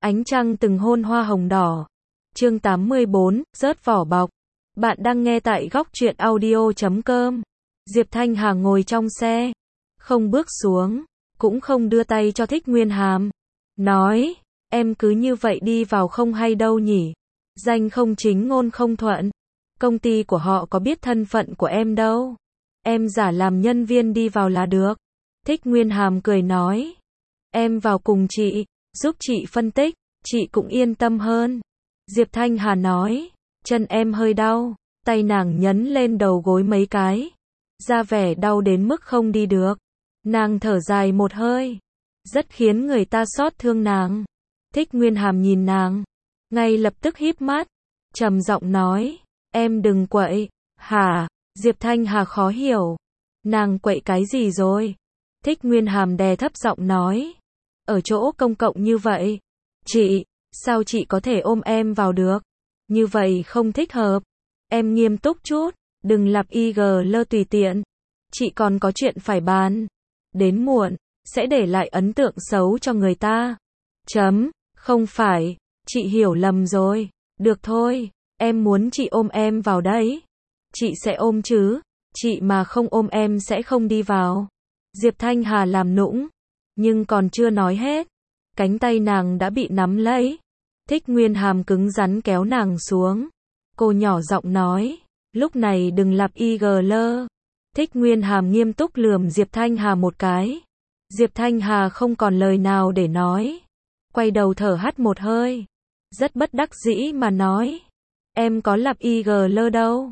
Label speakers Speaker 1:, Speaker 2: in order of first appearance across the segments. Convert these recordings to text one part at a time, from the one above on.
Speaker 1: Ánh trăng từng hôn hoa hồng đỏ. Chương 84, rớt vỏ bọc. Bạn đang nghe tại góc truyện audio.com. Diệp Thanh Hà ngồi trong xe, không bước xuống, cũng không đưa tay cho Thích Nguyên Hàm. Nói, em cứ như vậy đi vào không hay đâu nhỉ. Danh không chính ngôn không thuận. Công ty của họ có biết thân phận của em đâu. Em giả làm nhân viên đi vào là được. Thích Nguyên Hàm cười nói. Em vào cùng chị, giúp chị phân tích, chị cũng yên tâm hơn. Diệp Thanh Hà nói, chân em hơi đau, tay nàng nhấn lên đầu gối mấy cái. Ra vẻ đau đến mức không đi được. Nàng thở dài một hơi, rất khiến người ta xót thương nàng. Thích Nguyên Hàm nhìn nàng, ngay lập tức híp mắt, trầm giọng nói, em đừng quậy. Hả? Diệp Thanh Hà khó hiểu. Nàng quậy cái gì rồi? Thích Nguyên Hàm đè thấp giọng nói, ở chỗ công cộng như vậy, chị, sao chị có thể ôm em vào được? Như vậy không thích hợp. Em nghiêm túc chút, đừng lặp IG tùy tiện. Chị còn có chuyện phải bàn. Đến muộn, sẽ để lại ấn tượng xấu cho người ta. Không phải, chị hiểu lầm rồi. Được thôi, em muốn chị ôm em vào đấy. Chị sẽ ôm chứ, chị mà không ôm em sẽ không đi vào. Diệp Thanh Hà làm nũng, nhưng còn chưa nói hết, cánh tay nàng đã bị nắm lấy. Thích Nguyên Hàm cứng rắn kéo nàng xuống. Cô nhỏ giọng nói, lúc này đừng lặp IG. Thích Nguyên Hàm nghiêm túc lườm Diệp Thanh Hà một cái. Diệp Thanh Hà không còn lời nào để nói, quay đầu thở hắt một hơi, rất bất đắc dĩ mà nói, em có lặp IG đâu.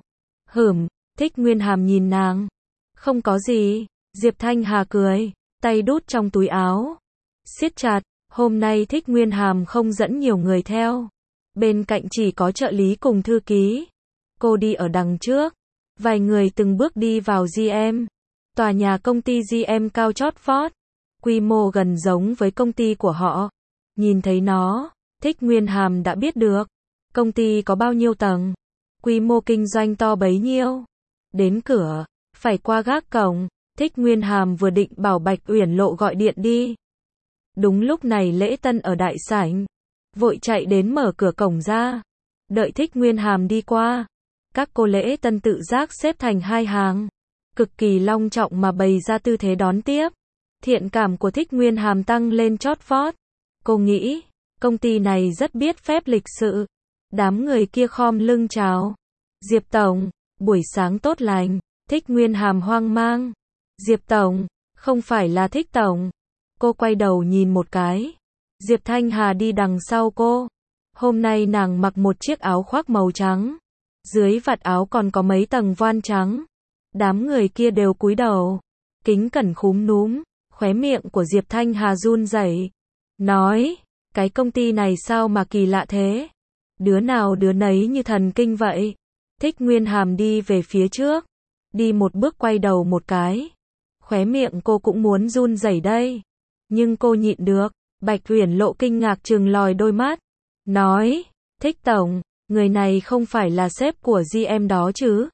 Speaker 1: Thích Nguyên Hàm nhìn nàng, không có gì. Diệp Thanh Hà cười, tay đút trong túi áo, siết chặt. Hôm nay Thích Nguyên Hàm không dẫn nhiều người theo, bên cạnh chỉ có trợ lý cùng thư ký. Cô đi ở đằng trước, vài người từng bước đi vào GM. Tòa nhà công ty GM cao chót vót, quy mô gần giống với công ty của họ. Nhìn thấy nó, Thích Nguyên Hàm đã biết được công ty có bao nhiêu tầng, quy mô kinh doanh to bấy nhiêu. Đến cửa, phải qua gác cổng. Thích Nguyên Hàm vừa định bảo Bạch Uyển Lộ gọi điện đi. Đúng lúc này Lễ Tân ở đại sảnh, vội chạy đến mở cửa cổng ra. Đợi Thích Nguyên Hàm đi qua, các cô Lễ Tân tự giác xếp thành hai hàng, cực kỳ long trọng mà bày ra tư thế đón tiếp. Thiện cảm của Thích Nguyên Hàm tăng lên chót vót. Cô nghĩ, công ty này rất biết phép lịch sự. Đám người kia khom lưng chào. Diệp Tổng, buổi sáng tốt lành. Thích Nguyên Hàm hoang mang. Diệp Tổng, không phải là Thích Tổng. Cô quay đầu nhìn một cái. Diệp Thanh Hà đi đằng sau cô. Hôm nay nàng mặc một chiếc áo khoác màu trắng. Dưới vạt áo còn có mấy tầng voan trắng. Đám người kia đều cúi đầu, kính cẩn khúm núm. Khóe miệng của Diệp Thanh Hà run rẩy, nói, cái công ty này sao mà kỳ lạ thế? Đứa nào đứa nấy như thần kinh vậy. Thích Nguyên Hàm đi về phía trước, đi một bước quay đầu một cái. Khóe miệng cô cũng muốn run rẩy đây, nhưng cô nhịn được. Bạch Uyển Lộ kinh ngạc trừng lòi đôi mắt, nói, Thích Tổng, người này không phải là sếp của GM đó chứ?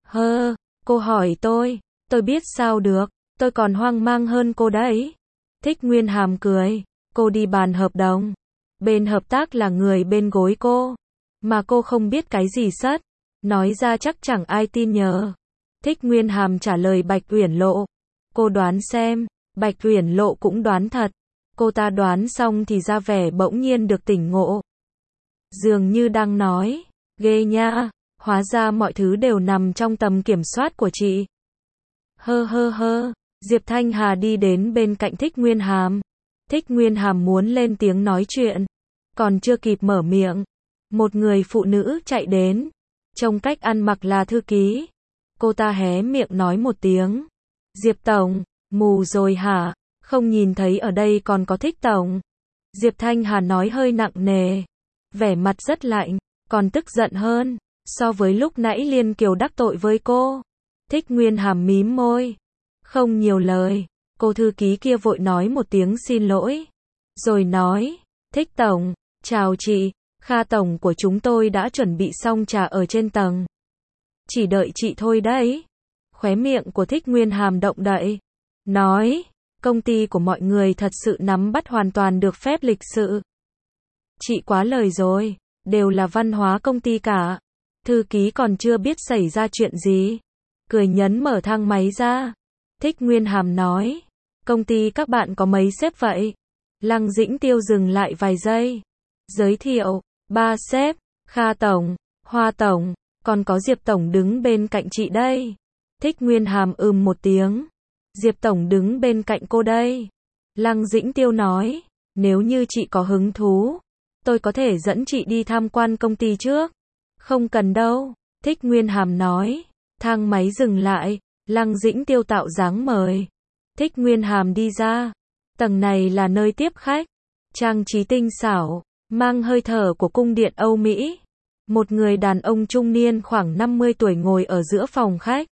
Speaker 1: Cô hỏi tôi biết sao được, tôi còn hoang mang hơn cô đấy. Thích Nguyên Hàm cười, cô đi bàn hợp đồng. Bên hợp tác là người bên gối cô, mà cô không biết cái gì sất. Nói ra chắc chẳng ai tin nhờ. Thích Nguyên Hàm trả lời Bạch Uyển Lộ. Cô đoán xem. Bạch Uyển Lộ cũng đoán thật. Cô ta đoán xong thì ra vẻ bỗng nhiên được tỉnh ngộ. Dường như đang nói, ghê nha, hóa ra mọi thứ đều nằm trong tầm kiểm soát của chị. Diệp Thanh Hà đi đến bên cạnh Thích Nguyên Hàm. Thích Nguyên Hàm muốn lên tiếng nói chuyện, còn chưa kịp mở miệng, một người phụ nữ chạy đến, trông cách ăn mặc là thư ký. Cô ta hé miệng nói một tiếng, Diệp Tổng, mù rồi hả? Không nhìn thấy ở đây còn có Thích Tổng. Diệp Thanh Hà nói hơi nặng nề, vẻ mặt rất lạnh, còn tức giận hơn so với lúc nãy Liên Kiều đắc tội với cô. Thích Nguyên Hàm mím môi, không nhiều lời. Cô thư ký kia vội nói một tiếng xin lỗi, rồi nói, Thích Tổng, chào chị, Kha Tổng của chúng tôi đã chuẩn bị xong trà ở trên tầng. Chỉ đợi chị thôi đấy. Khóe miệng của Thích Nguyên Hàm động đậy, nói, công ty của mọi người thật sự nắm bắt hoàn toàn được phép lịch sự. Chị quá lời rồi, đều là văn hóa công ty cả. Thư ký còn chưa biết xảy ra chuyện gì. Cười nhấn mở thang máy ra. Thích Nguyên Hàm nói, công ty các bạn có mấy sếp vậy? Lăng Dĩnh Tiêu dừng lại vài giây. Giới thiệu, 3 sếp, Kha Tổng, Hoa Tổng, còn có Diệp Tổng đứng bên cạnh chị đây. Thích Nguyên Hàm một tiếng. Diệp Tổng đứng bên cạnh cô đây. Lăng Dĩnh Tiêu nói, nếu như chị có hứng thú, tôi có thể dẫn chị đi tham quan công ty trước. Không cần đâu, Thích Nguyên Hàm nói. Thang máy dừng lại, Lăng Dĩnh Tiêu tạo dáng mời. Thích Nguyên Hàm đi ra. Tầng này là nơi tiếp khách. Trang trí tinh xảo, mang hơi thở của cung điện Âu Mỹ. Một người đàn ông trung niên khoảng 50 tuổi ngồi ở giữa phòng khách.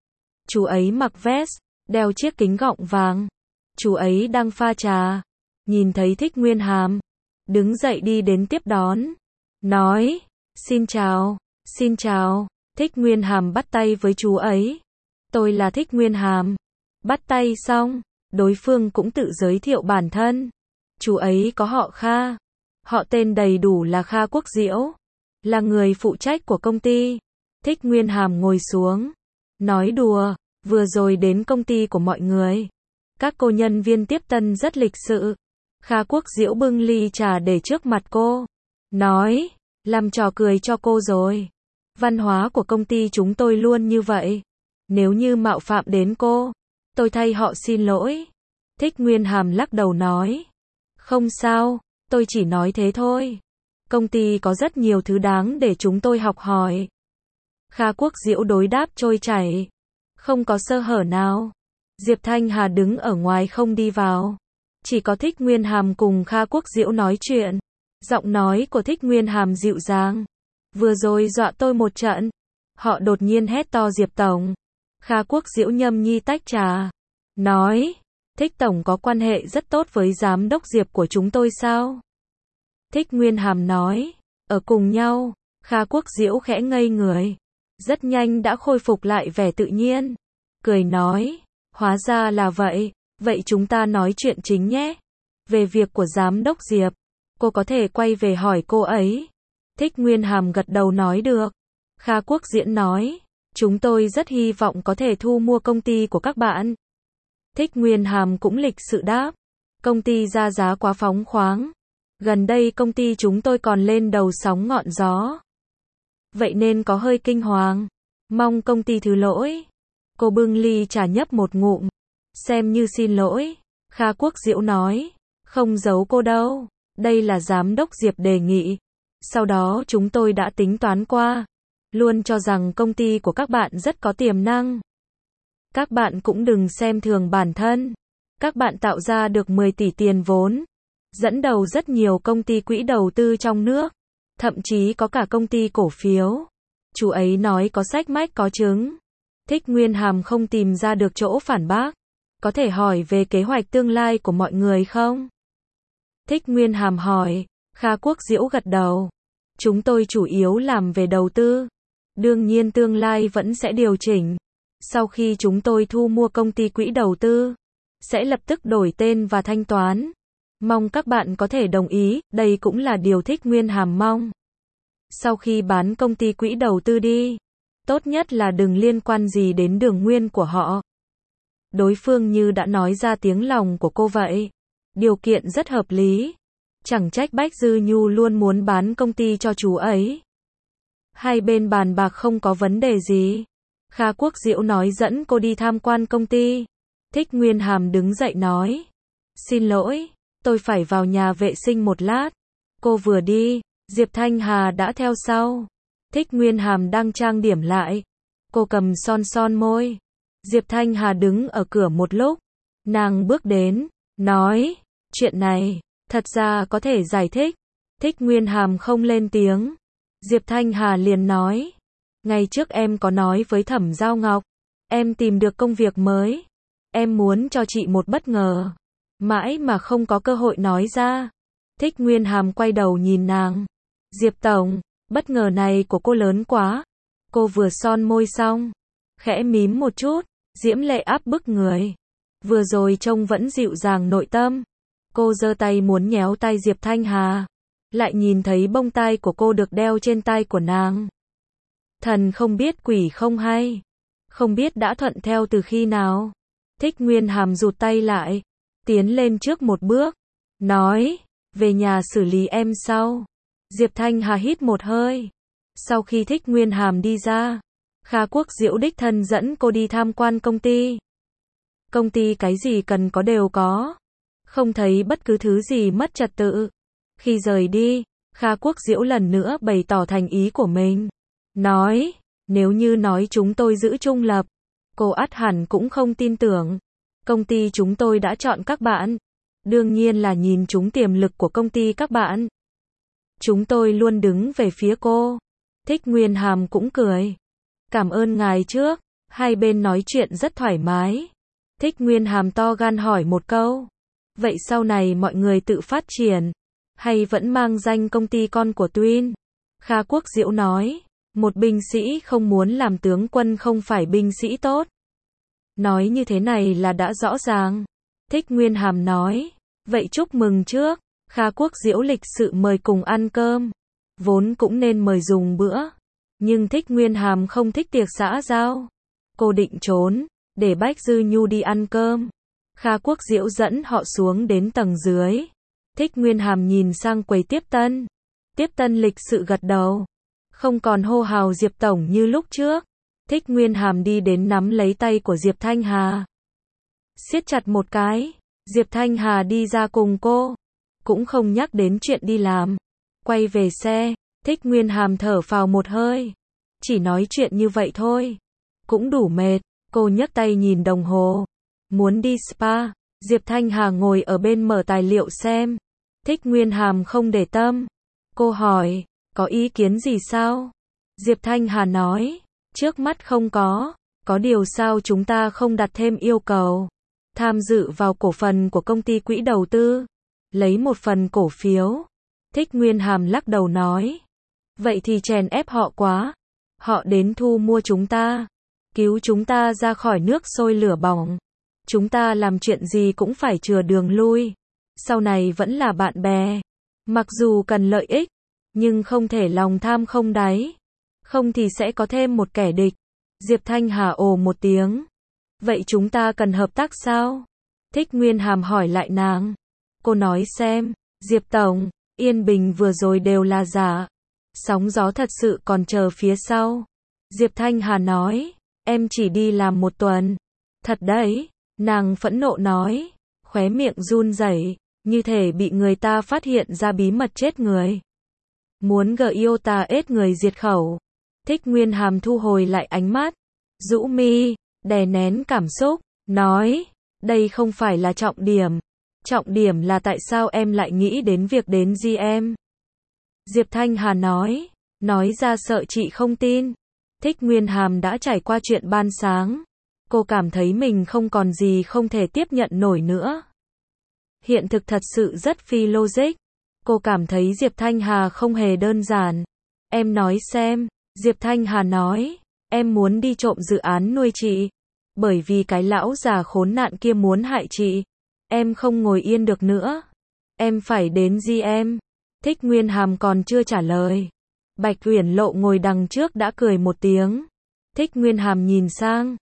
Speaker 1: Chú ấy mặc vest, đeo chiếc kính gọng vàng. Chú ấy đang pha trà. Nhìn thấy Thích Nguyên Hàm, đứng dậy đi đến tiếp đón. Nói, xin chào, xin chào. Thích Nguyên Hàm bắt tay với chú ấy. Tôi là Thích Nguyên Hàm. Bắt tay xong, đối phương cũng tự giới thiệu bản thân. Chú ấy có họ Kha. Họ tên đầy đủ là Kha Quốc Diễu. Là người phụ trách của công ty. Thích Nguyên Hàm ngồi xuống. Nói đùa, vừa rồi đến công ty của mọi người. Các cô nhân viên tiếp tân rất lịch sự. Kha Quốc Diễu bưng ly trà để trước mặt cô. Nói, làm trò cười cho cô rồi. Văn hóa của công ty chúng tôi luôn như vậy. Nếu như mạo phạm đến cô, tôi thay họ xin lỗi. Thích Nguyên Hàm lắc đầu nói. Không sao, tôi chỉ nói thế thôi. Công ty có rất nhiều thứ đáng để chúng tôi học hỏi. Kha Quốc Diễu đối đáp trôi chảy. Không có sơ hở nào. Diệp Thanh Hà đứng ở ngoài không đi vào. Chỉ có Thích Nguyên Hàm cùng Kha Quốc Diễu nói chuyện. Giọng nói của Thích Nguyên Hàm dịu dàng. Vừa rồi dọa tôi một trận. Họ đột nhiên hét to Diệp Tổng. Kha Quốc Diễu nhâm nhi tách trà. Nói, Thích Tổng có quan hệ rất tốt với giám đốc Diệp của chúng tôi sao? Thích Nguyên Hàm nói, ở cùng nhau. Kha Quốc Diễu khẽ ngây người. Rất nhanh đã khôi phục lại vẻ tự nhiên. Cười nói, hóa ra là vậy. Vậy chúng ta nói chuyện chính nhé. Về việc của giám đốc Diệp, cô có thể quay về hỏi cô ấy. Thích Nguyên Hàm gật đầu nói được. Kha Quốc Diễn nói, chúng tôi rất hy vọng có thể thu mua công ty của các bạn. Thích Nguyên Hàm cũng lịch sự đáp, công ty ra giá quá phóng khoáng. Gần đây công ty chúng tôi còn lên đầu sóng ngọn gió. Vậy nên có hơi kinh hoàng. Mong công ty thứ lỗi. Cô bưng ly trà nhấp một ngụm. Xem như xin lỗi. Kha Quốc Diễu nói, không giấu cô đâu. Đây là giám đốc Diệp đề nghị. Sau đó chúng tôi đã tính toán qua. Luôn cho rằng công ty của các bạn rất có tiềm năng. Các bạn cũng đừng xem thường bản thân. Các bạn tạo ra được 10 tỷ tiền vốn. Dẫn đầu rất nhiều công ty quỹ đầu tư trong nước. Thậm chí có cả công ty cổ phiếu. Chú ấy nói có sách mách có chứng. Thích Nguyên Hàm không tìm ra được chỗ phản bác. Có thể hỏi về kế hoạch tương lai của mọi người không? Thích Nguyên Hàm hỏi. Kha Quốc Diễu gật đầu. Chúng tôi chủ yếu làm về đầu tư. Đương nhiên tương lai vẫn sẽ điều chỉnh. Sau khi chúng tôi thu mua công ty quỹ đầu tư, sẽ lập tức đổi tên và thanh toán. Mong các bạn có thể đồng ý, đây cũng là điều Thích Nguyên Hàm mong. Sau khi bán công ty quỹ đầu tư đi, tốt nhất là đừng liên quan gì đến Đường Nguyên của họ. Đối phương như đã nói ra tiếng lòng của cô vậy. Điều kiện rất hợp lý. Chẳng trách Bách Dư Nhu luôn muốn bán công ty cho chú ấy. Hai bên bàn bạc không có vấn đề gì. Kha Quốc Diễu nói dẫn cô đi tham quan công ty. Thích Nguyên Hàm đứng dậy nói. Xin lỗi, tôi phải vào nhà vệ sinh một lát. Cô vừa đi, Diệp Thanh Hà đã theo sau. Thích Nguyên Hàm đang trang điểm lại. Cô cầm son son môi. Diệp Thanh Hà đứng ở cửa một lúc. Nàng bước đến, nói, chuyện này, thật ra có thể giải thích. Thích Nguyên Hàm không lên tiếng. Diệp Thanh Hà liền nói, ngày trước em có nói với Thẩm Giao Ngọc, em tìm được công việc mới. Em muốn cho chị một bất ngờ. Mãi mà không có cơ hội nói ra. Thích Nguyên Hàm quay đầu nhìn nàng. Diệp Tổng, bất ngờ này của cô lớn quá. Cô vừa son môi xong, khẽ mím một chút, diễm lệ áp bức người. Vừa rồi trông vẫn dịu dàng nội tâm. Cô giơ tay muốn nhéo tay Diệp Thanh Hà. lại nhìn thấy bông tai của cô được đeo trên tai của nàng. Thần không biết quỷ không hay, không biết đã thuận theo từ khi nào. Thích Nguyên Hàm rụt tay lại, tiến lên trước một bước, nói, về nhà xử lý em sau. Diệp Thanh Hà hít một hơi. Sau khi Thích Nguyên Hàm đi ra, Kha Quốc Diễu đích thân dẫn cô đi tham quan công ty. Công ty cái gì cần có đều có, không thấy bất cứ thứ gì mất trật tự. Khi rời đi, Kha Quốc Diễu lần nữa bày tỏ thành ý của mình. Nói, nếu như nói chúng tôi giữ trung lập, cô ắt hẳn cũng không tin tưởng. Công ty chúng tôi đã chọn các bạn, đương nhiên là nhìn chúng tiềm lực của công ty các bạn. Chúng tôi luôn đứng về phía cô. Thích Nguyên Hàm cũng cười. Cảm ơn ngài trước, hai bên nói chuyện rất thoải mái. Thích Nguyên Hàm to gan hỏi một câu. Vậy sau này mọi người tự phát triển, hay vẫn mang danh công ty con của Twin? Kha Quốc Diễu nói, một binh sĩ không muốn làm tướng quân không phải binh sĩ tốt. Nói như thế này là đã rõ ràng. Thích Nguyên Hàm nói, vậy chúc mừng trước. Kha Quốc Diễu lịch sự mời cùng ăn cơm, vốn cũng nên mời dùng bữa, nhưng Thích Nguyên Hàm không thích tiệc xã giao. Cô định trốn, để Bách Dư Nhu đi ăn cơm. Kha Quốc Diễu dẫn họ xuống đến tầng dưới. Thích Nguyên Hàm nhìn sang quầy tiếp tân. Tiếp tân lịch sự gật đầu, không còn hô hào Diệp Tổng như lúc trước. Thích Nguyên Hàm đi đến nắm lấy tay của Diệp Thanh Hà, siết chặt một cái. Diệp Thanh Hà đi ra cùng cô, cũng không nhắc đến chuyện đi làm. Quay về xe, Thích Nguyên Hàm thở phào một hơi. Chỉ nói chuyện như vậy thôi, cũng đủ mệt. Cô nhấc tay nhìn đồng hồ, muốn đi spa. Diệp Thanh Hà ngồi ở bên mở tài liệu xem. Thích Nguyên Hàm không để tâm. Cô hỏi, có ý kiến gì sao? Diệp Thanh Hà nói, trước mắt không có điều sao chúng ta không đặt thêm yêu cầu tham dự vào cổ phần của công ty quỹ đầu tư, lấy một phần cổ phiếu. Thích Nguyên Hàm lắc đầu nói, vậy thì chèn ép họ quá. Họ đến thu mua chúng ta, cứu chúng ta ra khỏi nước sôi lửa bỏng. Chúng ta làm chuyện gì cũng phải chừa đường lui. Sau này vẫn là bạn bè. Mặc dù cần lợi ích, nhưng không thể lòng tham không đáy. Không thì sẽ có thêm một kẻ địch. Diệp Thanh Hà ồ một tiếng. Vậy chúng ta cần hợp tác sao? Thích Nguyên Hàm hỏi lại nàng. Cô nói xem, Diệp Tổng, yên bình vừa rồi đều là giả. Sóng gió thật sự còn chờ phía sau. Diệp Thanh Hà nói, em chỉ đi làm 1 tuần. Thật đấy, nàng phẫn nộ nói, khóe miệng run rẩy, như thể bị người ta phát hiện ra bí mật chết người. Muốn Giota ết người diệt khẩu. Thích Nguyên Hàm thu hồi lại ánh mắt, rũ mi, đè nén cảm xúc, nói, đây không phải là trọng điểm. Trọng điểm là tại sao em lại nghĩ đến việc đến GM. Diệp Thanh Hà nói ra sợ chị không tin. Thích Nguyên Hàm đã trải qua chuyện ban sáng. Cô cảm thấy mình không còn gì không thể tiếp nhận nổi nữa. Hiện thực thật sự rất phi logic. Cô cảm thấy Diệp Thanh Hà không hề đơn giản. Em nói xem, Diệp Thanh Hà nói, em muốn đi trộm dự án nuôi chị. Bởi vì cái lão già khốn nạn kia muốn hại chị. Em không ngồi yên được nữa. Em phải đến GM. Thích Nguyên Hàm còn chưa trả lời. Bạch Uyển Lộ ngồi đằng trước đã cười một tiếng. Thích Nguyên Hàm nhìn sang.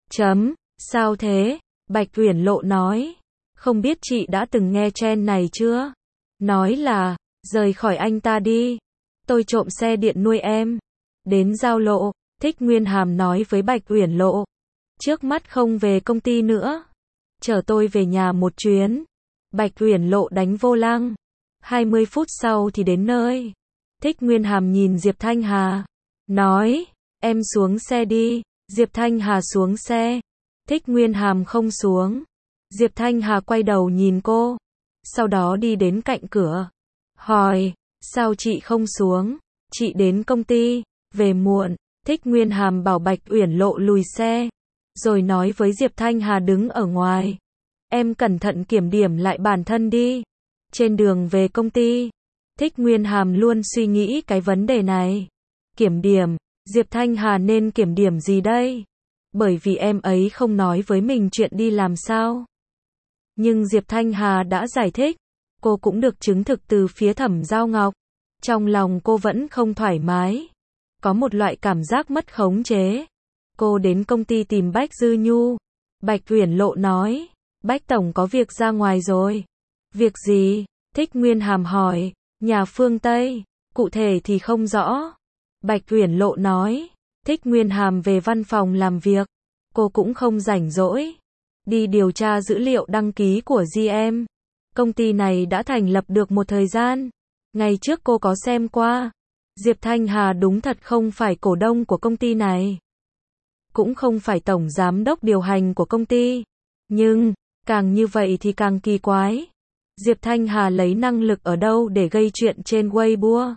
Speaker 1: Sao thế? Bạch Uyển Lộ nói. Không biết chị đã từng nghe trend này chưa? Nói là, rời khỏi anh ta đi. Tôi trộm xe điện nuôi em. Đến giao lộ, Thích Nguyên Hàm nói với Bạch Uyển Lộ. Trước mắt không về công ty nữa. Chở tôi về nhà một chuyến. Bạch Uyển Lộ đánh vô lăng. 20 phút sau thì đến nơi. Thích Nguyên Hàm nhìn Diệp Thanh Hà. Nói, em xuống xe đi. Diệp Thanh Hà xuống xe. Thích Nguyên Hàm không xuống. Diệp Thanh Hà quay đầu nhìn cô. Sau đó đi đến cạnh cửa. Hỏi, sao chị không xuống? Chị đến công ty, về muộn. Thích Nguyên Hàm bảo Bạch Uyển Lộ lùi xe. Rồi nói với Diệp Thanh Hà đứng ở ngoài. Em cẩn thận kiểm điểm lại bản thân đi. Trên đường về công ty, Thích Nguyên Hàm luôn suy nghĩ cái vấn đề này. Kiểm điểm, Diệp Thanh Hà nên kiểm điểm gì đây? Bởi vì em ấy không nói với mình chuyện đi làm sao. Nhưng Diệp Thanh Hà đã giải thích, cô cũng được chứng thực từ phía Thẩm Giao Ngọc. Trong lòng cô vẫn không thoải mái. Có một loại cảm giác mất khống chế. Cô đến công ty tìm Bách Dư Nhu. Bạch Uyển Lộ nói, Bách Tổng có việc ra ngoài rồi. Việc gì? Thích Nguyên Hàm hỏi. Nhà phương Tây, cụ thể thì không rõ. Bạch Uyển Lộ nói. Thích Nguyên Hàm về văn phòng làm việc. Cô cũng không rảnh rỗi. Đi điều tra dữ liệu đăng ký của GM. Công ty này đã thành lập được một thời gian. Ngày trước cô có xem qua. Diệp Thanh Hà đúng thật không phải cổ đông của công ty này. Cũng không phải tổng giám đốc điều hành của công ty. Nhưng, càng như vậy thì càng kỳ quái. Diệp Thanh Hà lấy năng lực ở đâu để gây chuyện trên Weibo?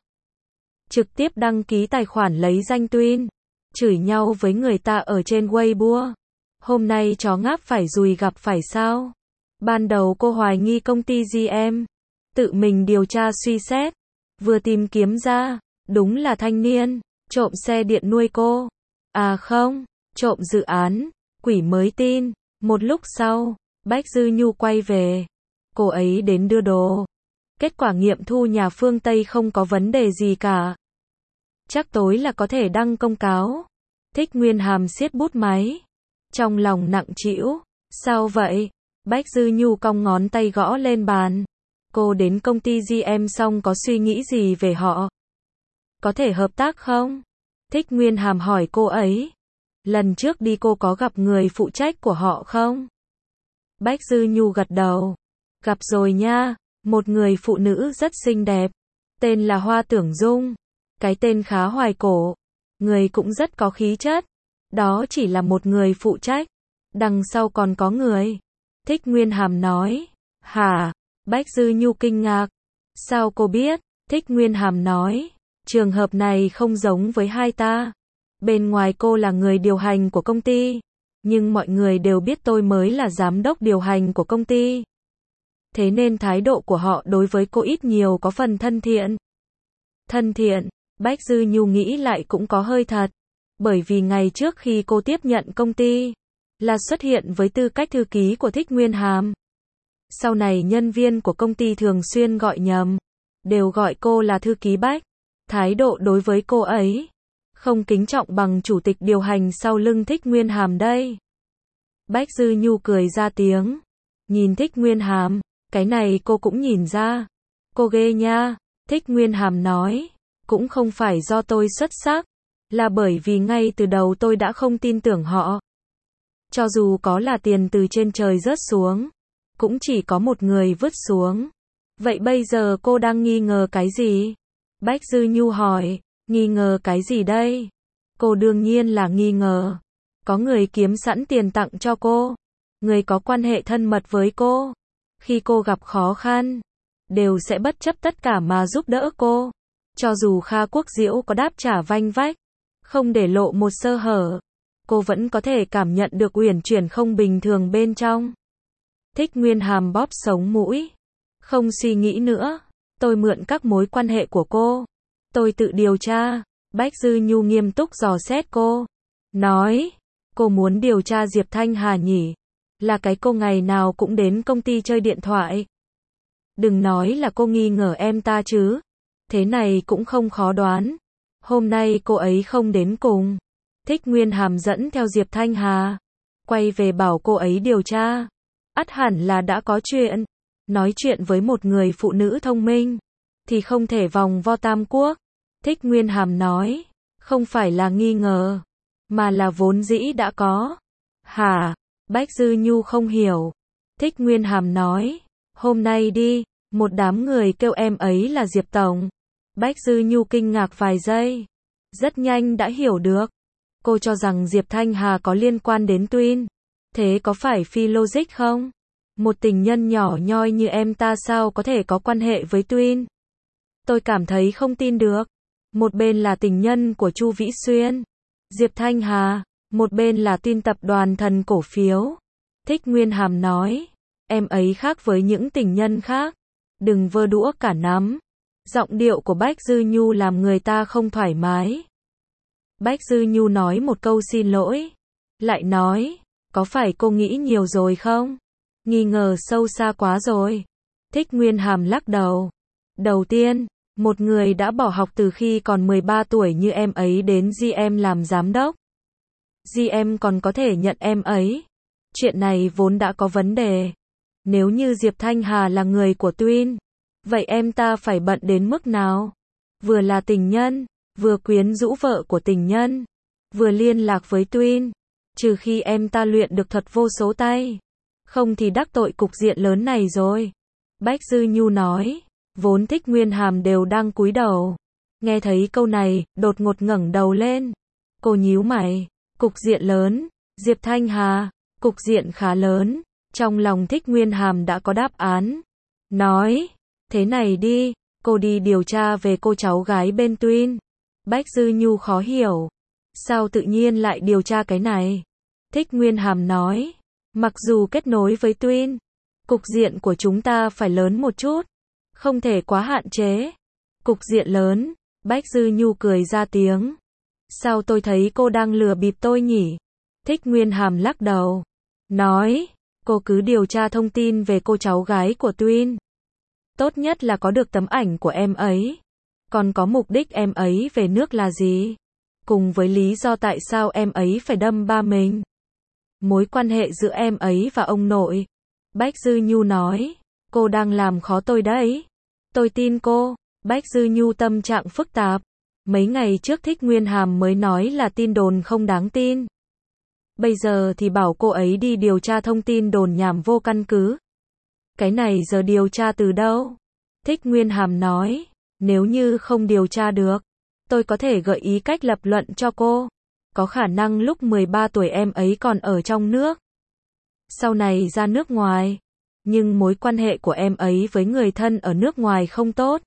Speaker 1: Trực tiếp đăng ký tài khoản lấy danh Twin. Chửi nhau với người ta ở trên Weibo. Hôm nay chó ngáp phải dùi gặp phải sao? Ban đầu cô hoài nghi công ty GM. Tự mình điều tra suy xét. Vừa tìm kiếm ra, đúng là thanh niên, trộm xe điện nuôi cô. À không, trộm dự án, quỷ mới tin. Một lúc sau, Bách Dư Nhu quay về. Cô ấy đến đưa đồ. Kết quả nghiệm thu nhà phương Tây không có vấn đề gì cả. Chắc tối là có thể đăng công cáo. Thích Nguyên Hàm siết bút máy. Trong lòng nặng trĩu. Sao vậy? Bách Dư Nhu cong ngón tay gõ lên bàn. Cô đến công ty GM xong có suy nghĩ gì về họ? Có thể hợp tác không? Thích Nguyên Hàm hỏi cô ấy. Lần trước đi cô có gặp người phụ trách của họ không? Bách Dư Nhu gật đầu. Gặp rồi nha, một người phụ nữ rất xinh đẹp. Tên là Hoa Tưởng Dung. Cái tên khá hoài cổ. Người cũng rất có khí chất. Đó chỉ là một người phụ trách. Đằng sau còn có người. Thích Nguyên Hàm nói. Hả? Bách Dư Nhu kinh ngạc. Sao cô biết? Thích Nguyên Hàm nói. Trường hợp này không giống với hai ta. Bên ngoài cô là người điều hành của công ty. Nhưng mọi người đều biết tôi mới là giám đốc điều hành của công ty. Thế nên thái độ của họ đối với cô ít nhiều có phần thân thiện. Thân thiện, Bách Dư Nhu nghĩ lại cũng có hơi thật. Bởi vì ngày trước khi cô tiếp nhận công ty, là xuất hiện với tư cách thư ký của Thích Nguyên Hàm. Sau này nhân viên của công ty thường xuyên gọi nhầm. Đều gọi cô là thư ký Bách. Thái độ đối với cô ấy không kính trọng bằng chủ tịch điều hành sau lưng Thích Nguyên Hàm đây. Bách Dư Nhu cười ra tiếng. Nhìn Thích Nguyên Hàm, cái này cô cũng nhìn ra. Cô ghê nha. Thích Nguyên Hàm nói. Cũng không phải do tôi xuất sắc. Là bởi vì ngay từ đầu tôi đã không tin tưởng họ. Cho dù có là tiền từ trên trời rớt xuống, cũng chỉ có một người vứt xuống. Vậy bây giờ cô đang nghi ngờ cái gì? Bách Dư Nhu hỏi. Nghi ngờ cái gì đây? Cô đương nhiên là nghi ngờ. Có người kiếm sẵn tiền tặng cho cô. Người có quan hệ thân mật với cô. Khi cô gặp khó khăn, đều sẽ bất chấp tất cả mà giúp đỡ cô. Cho dù Kha Quốc Diễu có đáp trả vanh vách, không để lộ một sơ hở, cô vẫn có thể cảm nhận được uyển chuyển không bình thường bên trong. Thích Nguyên Hàm bóp sống mũi. Không suy nghĩ nữa. Tôi mượn các mối quan hệ của cô. Tôi tự điều tra. Bách Dư Nhu nghiêm túc dò xét cô. Nói. Cô muốn điều tra Diệp Thanh Hà nhỉ? Là cái cô ngày nào cũng đến công ty chơi điện thoại. Đừng nói là cô nghi ngờ em ta chứ. Thế này cũng không khó đoán. Hôm nay cô ấy không đến cùng. Thích Nguyên Hàm dẫn theo Diệp Thanh Hà. Quay về bảo cô ấy điều tra. Ắt hẳn là đã có chuyện. Nói chuyện với một người phụ nữ thông minh thì không thể vòng vo tam quốc. Thích Nguyên Hàm nói. Không phải là nghi ngờ, mà là vốn dĩ đã có. Hả? Bách Dư Nhu không hiểu. Thích Nguyên Hàm nói. Hôm nay đi, một đám người kêu em ấy là Diệp Tổng. Bách Dư Nhu kinh ngạc vài giây. Rất nhanh đã hiểu được. Cô cho rằng Diệp Thanh Hà có liên quan đến Twin. Thế có phải phi logic không? Một tình nhân nhỏ nhoi như em ta sao có thể có quan hệ với Twin? Tôi cảm thấy không tin được. Một bên là tình nhân của Chu Vĩ Xuyên, Diệp Thanh Hà, một bên là Twin tập đoàn thần cổ phiếu. Thích Nguyên Hàm nói, em ấy khác với những tình nhân khác. Đừng vơ đũa cả nắm. Giọng điệu của Bách Dư Nhu làm người ta không thoải mái. Bách Dư Nhu nói một câu xin lỗi. Lại nói, có phải cô nghĩ nhiều rồi không? Nghi ngờ sâu xa quá rồi. Thích Nguyên Hàm lắc đầu. Đầu tiên, Một người đã bỏ học từ khi còn 13 tuổi như em ấy đến GM làm giám đốc. GM còn có thể nhận em ấy. Chuyện này vốn đã có vấn đề. Nếu như Diệp Thanh Hà là người của Twin, vậy em ta phải bận đến mức nào? Vừa là tình nhân, vừa quyến rũ vợ của tình nhân, vừa liên lạc với Twin. Trừ khi em ta luyện được thuật vô số tay. Không thì đắc tội cục diện lớn này rồi. Bách Dư Nhu nói. Vốn Thích Nguyên Hàm đều đang cúi đầu. Nghe thấy câu này, đột ngột ngẩng đầu lên. Cô nhíu mày. Cục diện lớn. Diệp Thanh Hà. Cục diện khá lớn. Trong lòng Thích Nguyên Hàm đã có đáp án. Nói. Thế này đi. Cô đi điều tra về cô cháu gái bên Twin. Bách Dư Nhu khó hiểu. Sao tự nhiên lại điều tra cái này? Thích Nguyên Hàm nói. Mặc dù kết nối với Twin, cục diện của chúng ta phải lớn một chút. Không thể quá hạn chế. Cục diện lớn. Bách Dư Nhu cười ra tiếng. Sao tôi thấy cô đang lừa bịp tôi nhỉ? Thích Nguyên Hàm lắc đầu. Nói. Cô cứ điều tra thông tin về cô cháu gái của Twin. Tốt nhất là có được tấm ảnh của em ấy. Còn có mục đích em ấy về nước là gì? Cùng với lý do tại sao em ấy phải đâm ba mình. Mối quan hệ giữa em ấy và ông nội. Bách Dư Nhu nói. Cô đang làm khó tôi đấy. Tôi tin cô. Bách Dư Nhu tâm trạng phức tạp. Mấy ngày trước Thích Nguyên Hàm mới nói là tin đồn không đáng tin. Bây giờ thì bảo cô ấy đi điều tra thông tin đồn nhảm vô căn cứ. Cái này giờ điều tra từ đâu? Thích Nguyên Hàm nói. Nếu như không điều tra được, tôi có thể gợi ý cách lập luận cho cô. Có khả năng lúc 13 tuổi em ấy còn ở trong nước. Sau này ra nước ngoài. Nhưng mối quan hệ của em ấy với người thân ở nước ngoài không tốt.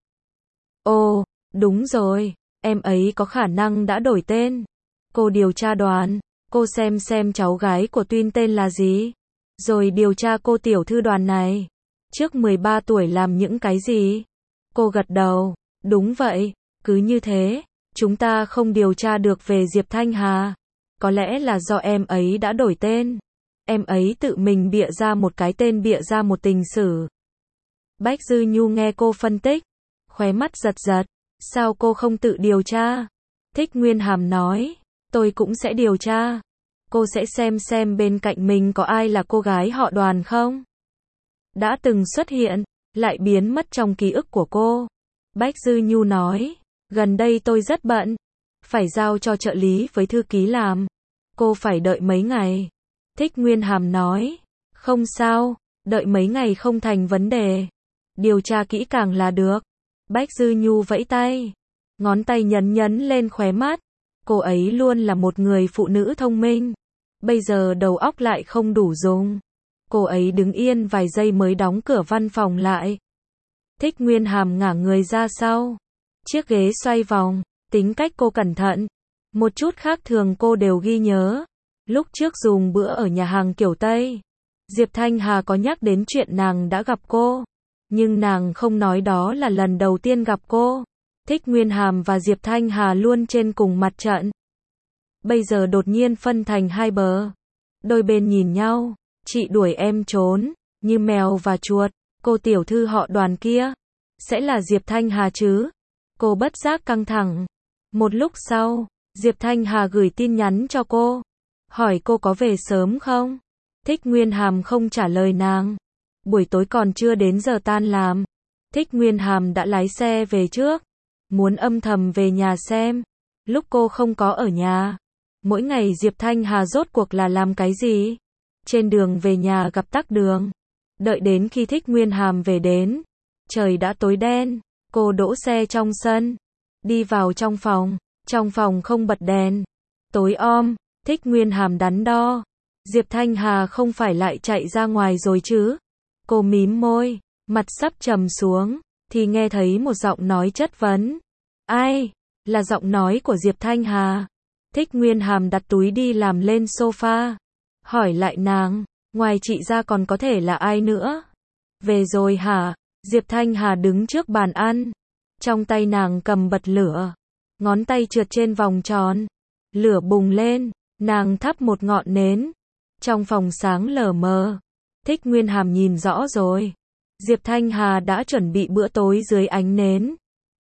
Speaker 1: Ồ, đúng rồi. Em ấy có khả năng đã đổi tên. Cô điều tra Đoàn. Cô xem cháu gái của Twin tên là gì. Rồi điều tra cô tiểu thư Đoàn này. Trước 13 tuổi làm những cái gì? Cô gật đầu. Đúng vậy. Cứ như thế. Chúng ta không điều tra được về Diệp Thanh Hà. Có lẽ là do em ấy đã đổi tên. Em ấy tự mình bịa ra một cái tên, bịa ra một tình sử. Bách Dư Nhu nghe cô phân tích. Khóe mắt giật giật. Sao cô không tự điều tra? Thích Nguyên Hàm nói. Tôi cũng sẽ điều tra. Cô sẽ xem bên cạnh mình có ai là cô gái họ Đoàn không? Đã từng xuất hiện, lại biến mất trong ký ức của cô. Bách Dư Nhu nói. Gần đây tôi rất bận. Phải giao cho trợ lý với thư ký làm. Cô phải đợi mấy ngày. Thích Nguyên Hàm nói. Không sao, đợi mấy ngày không thành vấn đề. Điều tra kỹ càng là được. Bách Dư Nhu vẫy tay. Ngón tay nhấn lên khóe mắt. Cô ấy luôn là một người phụ nữ thông minh. Bây giờ đầu óc lại không đủ dùng. Cô ấy đứng yên vài giây mới đóng cửa văn phòng lại. Thích Nguyên Hàm ngả người ra sau. Chiếc ghế xoay vòng. Tính cách cô cẩn thận. Một chút khác thường cô đều ghi nhớ. Lúc trước dùng bữa ở nhà hàng kiểu Tây, Diệp Thanh Hà có nhắc đến chuyện nàng đã gặp cô. Nhưng nàng không nói đó là lần đầu tiên gặp cô. Thích Nguyên Hàm và Diệp Thanh Hà luôn trên cùng mặt trận. Bây giờ đột nhiên phân thành hai bờ. Đôi bên nhìn nhau. Chị đuổi em trốn, như mèo và chuột. Cô tiểu thư họ Đoàn kia, sẽ là Diệp Thanh Hà chứ? Cô bất giác căng thẳng. Một lúc sau, Diệp Thanh Hà gửi tin nhắn cho cô. Hỏi cô có về sớm không? Thích Nguyên Hàm không trả lời nàng. Buổi tối còn chưa đến giờ tan làm. Thích Nguyên Hàm đã lái xe về trước. Muốn âm thầm về nhà xem. Lúc cô không có ở nhà. Mỗi ngày Diệp Thanh Hà rốt cuộc là làm cái gì? Trên đường về nhà gặp tắc đường. Đợi đến khi Thích Nguyên Hàm về đến. Trời đã tối đen. Cô đỗ xe trong sân. Đi vào trong phòng. Trong phòng không bật đèn. Tối om. Thích Nguyên Hàm đắn đo. Diệp Thanh Hà không phải lại chạy ra ngoài rồi chứ? Cô mím môi. Mặt sắp trầm xuống. Thì nghe thấy một giọng nói chất vấn. Ai? Là giọng nói của Diệp Thanh Hà. Thích Nguyên Hàm đặt túi đi làm lên sofa. Hỏi lại nàng. Ngoài chị ra còn có thể là ai nữa? Về rồi hả? Diệp Thanh Hà đứng trước bàn ăn. Trong tay nàng cầm bật lửa. Ngón tay trượt trên vòng tròn. Lửa bùng lên. Nàng thắp một ngọn nến. Trong phòng sáng lờ mờ. Thích Nguyên Hàm nhìn rõ rồi. Diệp Thanh Hà đã chuẩn bị bữa tối dưới ánh nến.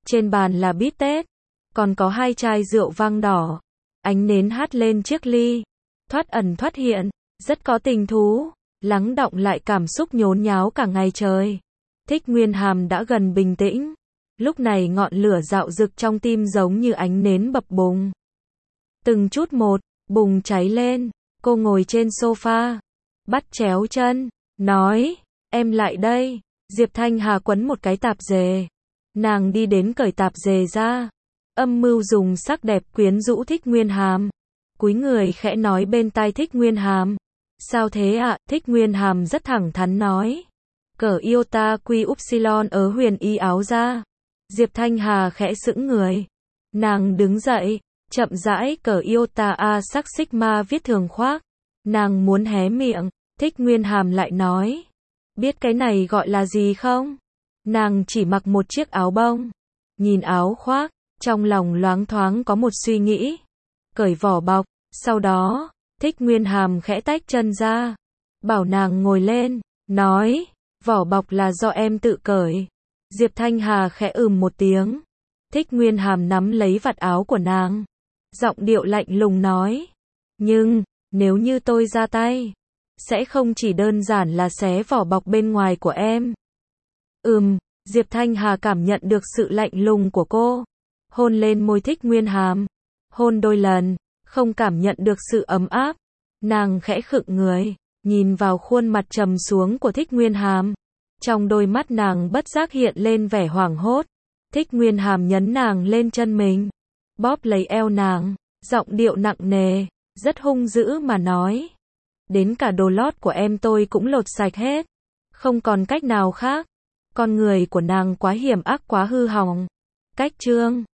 Speaker 1: Trên bàn là bít tết, còn có 2 chai rượu vang đỏ. Ánh nến hắt lên chiếc ly, thoát ẩn thoát hiện, rất có tình thú, lắng đọng lại cảm xúc nhốn nháo cả ngày trời. Thích Nguyên Hàm đã gần bình tĩnh, lúc này ngọn lửa rạo rực trong tim giống như ánh nến bập bùng. Từng chút một, bùng cháy lên, cô ngồi trên sofa, bắt chéo chân, nói, em lại đây. Diệp Thanh Hà quấn một cái tạp dề. Nàng đi đến cởi tạp dề ra. Âm mưu dùng sắc đẹp quyến rũ Thích Nguyên Hàm. Cúi người khẽ nói bên tai Thích Nguyên Hàm. Sao thế ạ? Thích Nguyên Hàm rất thẳng thắn nói. Cởi iota quy upsilon ở huyền y áo ra. Diệp Thanh Hà khẽ sững người. Nàng đứng dậy, chậm rãi cởi iota a sắc sigma viết thường khoác. Nàng muốn hé miệng, Thích Nguyên Hàm lại nói. Biết cái này gọi là gì không? Nàng chỉ mặc một chiếc áo bông. Nhìn áo khoác, trong lòng loáng thoáng có một suy nghĩ. Cởi vỏ bọc, sau đó, Thích Nguyên Hàm khẽ tách chân ra. Bảo nàng ngồi lên, nói, vỏ bọc là do em tự cởi. Diệp Thanh Hà khẽ một tiếng. Thích Nguyên Hàm nắm lấy vạt áo của nàng. Giọng điệu lạnh lùng nói. Nhưng, nếu như tôi ra tay, sẽ không chỉ đơn giản là xé vỏ bọc bên ngoài của em. Diệp Thanh Hà cảm nhận được sự lạnh lùng của cô. Hôn lên môi Thích Nguyên Hàm. Hôn đôi lần, không cảm nhận được sự ấm áp. Nàng khẽ khựng người, nhìn vào khuôn mặt trầm xuống của Thích Nguyên Hàm. Trong đôi mắt nàng bất giác hiện lên vẻ hoảng hốt. Thích Nguyên Hàm nhấn nàng lên chân mình, bóp lấy eo nàng, giọng điệu nặng nề, rất hung dữ mà nói. Đến cả đồ lót của em tôi cũng lột sạch hết. Không còn cách nào khác. Con người của nàng quá hiểm ác quá hư hỏng. Cách chương